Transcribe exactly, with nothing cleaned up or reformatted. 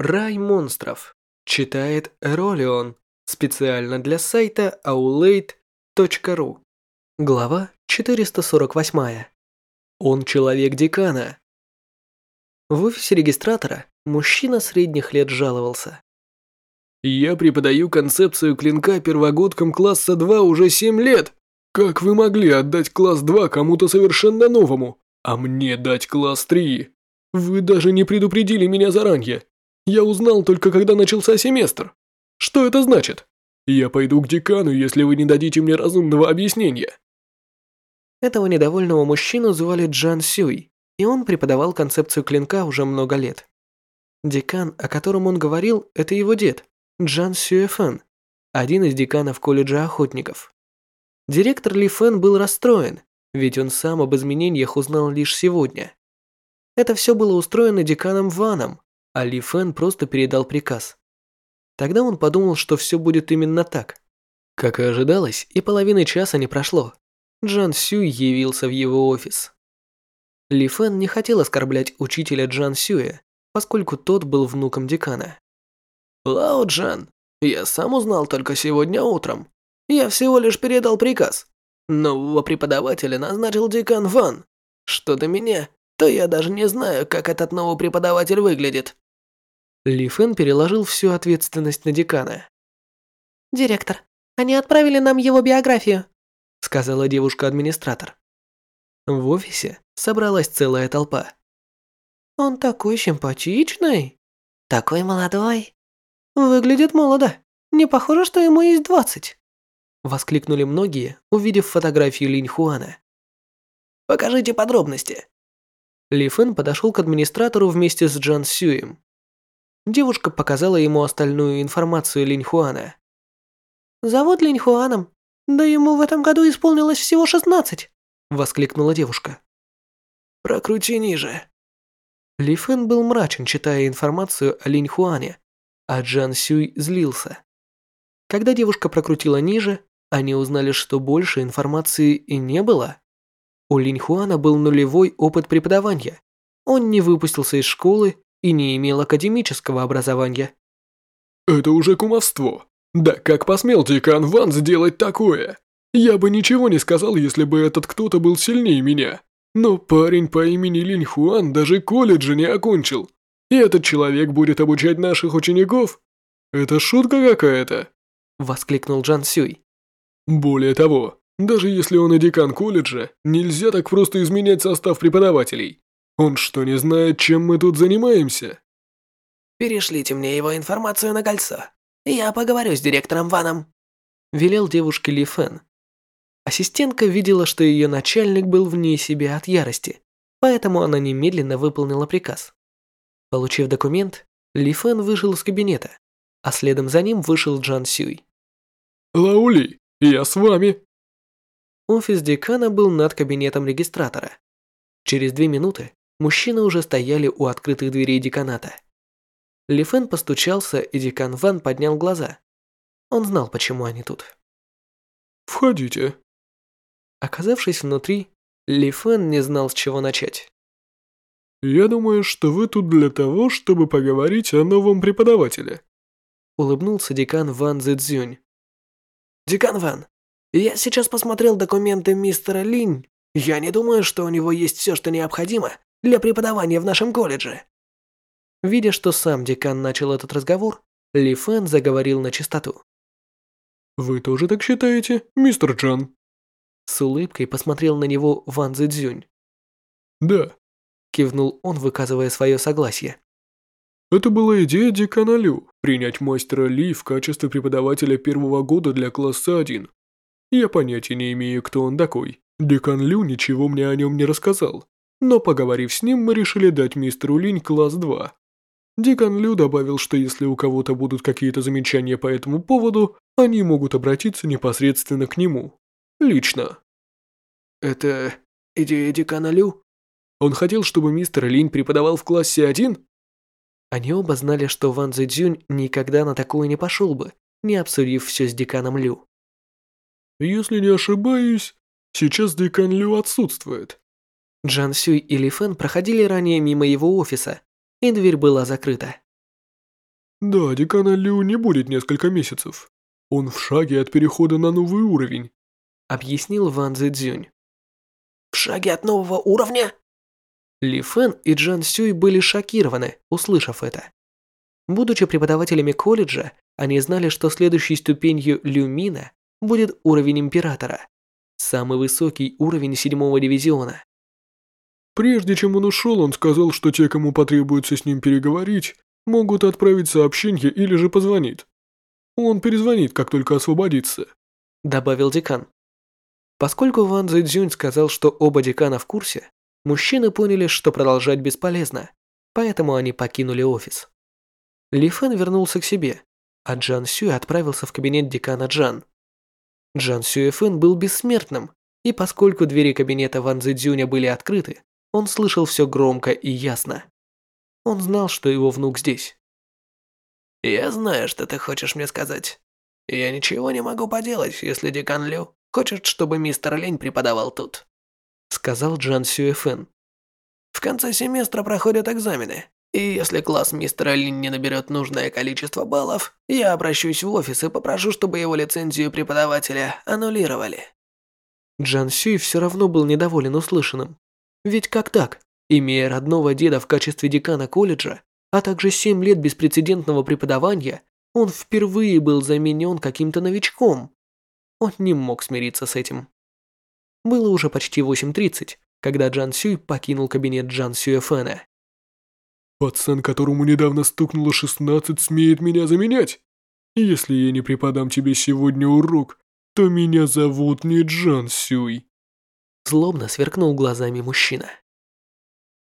Рай монстров. Читает Ролион. Специально для сайта аулейт точка ру. Глава четыреста сорок восемь. Он человек декана. В офисе регистратора мужчина средних лет жаловался. «Я преподаю концепцию клинка первогодкам класса два уже семь лет. Как вы могли отдать класс два кому-то совершенно новому, а мне дать класс три? Вы даже не предупредили меня заранее. Я узнал только когда начался семестр. Что это значит? Я пойду к декану, если вы не дадите мне разумного объяснения». Этого недовольного мужчину звали Джан Сюй, и он преподавал концепцию клинка уже много лет. Декан, о котором он говорил, это его дед, Джан Сюэфэн, один из деканов колледжа охотников. Директор Ли Фэн был расстроен, ведь он сам об изменениях узнал лишь сегодня. Это все было устроено деканом Ваном, а Ли Фэн просто передал приказ. Тогда он подумал, что все будет именно так. Как и ожидалось, и половины часа не прошло. Джан Сюй явился в его офис. Ли Фэн не хотел оскорблять учителя Джан Сюя, поскольку тот был внуком декана. «Лао Джан, я сам узнал только сегодня утром. Я всего лишь передал приказ. Нового преподавателя назначил декан Ван. Что до меня, то я даже не знаю, как этот новый преподаватель выглядит». Ли Фэн переложил всю ответственность на декана. «Директор, они отправили нам его биографию», сказала девушка-администратор. В офисе собралась целая толпа. «Он такой симпатичный, такой молодой, выглядит молодо, не похоже, что ему есть двадцать», воскликнули многие, увидев фотографию Линь Хуана. «Покажите подробности». Ли Фэн подошел к администратору вместе с Джан Сюем. Девушка показала ему остальную информацию Линь Хуана. «Зовут Линь Хуаном, да ему в этом году исполнилось всего шестнадцать», воскликнула девушка. «Прокрути ниже». Ли Фэн был мрачен, читая информацию о Линь Хуане, а Джан Сюй злился. Когда девушка прокрутила ниже, они узнали, что больше информации и не было. У Линь Хуана был нулевой опыт преподавания. Он не выпустился из школы и не имел академического образования. «Это уже кумовство. Да как посмел декан Ван сделать такое? Я бы ничего не сказал, если бы этот кто-то был сильнее меня. Но парень по имени Линь Хуан даже колледжа не окончил. И этот человек будет обучать наших учеников? Это шутка какая-то», воскликнул Джан Сюй. «Более того, даже если он и декан колледжа, нельзя так просто изменять состав преподавателей. Он что, не знает, чем мы тут занимаемся?» «Перешлите мне его информацию на кольцо. Я поговорю с директором Ваном», велел девушке Ли Фэн. Ассистентка видела, что ее начальник был вне себя от ярости, поэтому она немедленно выполнила приказ. Получив документ, Ли Фэн вышел из кабинета, а следом за ним вышел Джан Сюй. «Лаули, я с вами!» Офис декана был над кабинетом регистратора. Через две минуты мужчины уже стояли у открытых дверей деканата. Ли Фэн постучался, и декан Ван поднял глаза. Он знал, почему они тут. «Входите». Оказавшись внутри, Ли Фэн не знал, с чего начать. «Я думаю, что вы тут для того, чтобы поговорить о новом преподавателе», улыбнулся декан Ван Цзюнь. «Декан Ван, я сейчас посмотрел документы мистера Линь. Я не думаю, что у него есть все, что необходимо для преподавания в нашем колледже». Видя, что сам декан начал этот разговор, Ли Фэн заговорил на чистоту. «Вы тоже так считаете, мистер Джан?» С улыбкой посмотрел на него Ван Цзюнь. «Да», кивнул он, выказывая свое согласие. «Это была идея декана Лю принять мастера Ли в качестве преподавателя первого года для класса один. Я понятия не имею, кто он такой. Декан Лю ничего мне о нем не рассказал, но поговорив с ним, мы решили дать мистеру Линь класс два. Декан Лю добавил, что если у кого-то будут какие-то замечания по этому поводу, они могут обратиться непосредственно к нему. Лично». «Это идея декана Лю?» Он хотел, чтобы мистер Линь преподавал в классе один? Они оба знали, что Ван Цзюнь никогда на такое не пошел бы, не обсудив все с деканом Лю. «Если не ошибаюсь, сейчас декан Лю отсутствует». Джан Сюй и Ли Фэн проходили ранее мимо его офиса, и дверь была закрыта. Да, декана Лю не будет несколько месяцев. Он в шаге от перехода на новый уровень. Объяснил Ван Цзюнь. В шаге от нового уровня? Ли Фэн и Джан Сюй были шокированы, услышав это. Будучи преподавателями колледжа, они знали, что следующей ступенью Люмина будет уровень Императора, самый высокий уровень седьмого дивизиона. Прежде чем он ушел, он сказал, что те, кому потребуется с ним переговорить, могут отправить сообщение или же позвонить. Он перезвонит, как только освободится. Добавил декан. Поскольку Ван Цзюнь сказал, что оба декана в курсе, мужчины поняли, что продолжать бесполезно, поэтому они покинули офис. Ли Фэн вернулся к себе, а Джан Сюй отправился в кабинет декана Джан. Джан Сюэ Фэн был бессмертным, и поскольку двери кабинета Ван Цзюня были открыты, он слышал все громко и ясно. Он знал, что его внук здесь. Я знаю, что ты хочешь мне сказать. Я ничего не могу поделать, если декан Лю хочет, чтобы мистер Линь преподавал тут. Сказал Джан Сюэ Фэн. В конце семестра проходят экзамены, и если класс мистера Линь не наберет нужное количество баллов, я обращусь в офис и попрошу, чтобы его лицензию преподавателя аннулировали. Джан Сюй все равно был недоволен услышанным. Ведь как так, имея родного деда в качестве декана колледжа, а также семь лет беспрецедентного преподавания, он впервые был заменен каким-то новичком. Он не мог смириться с этим. Было уже почти восемь тридцать, когда Джан Сюй покинул кабинет Джан Сюэ Фэна. Пацан, которому недавно стукнуло шестнадцать, смеет меня заменять? Если я не преподам тебе сегодня урок, то меня зовут не Джан Сюй. Злобно сверкнул глазами мужчина.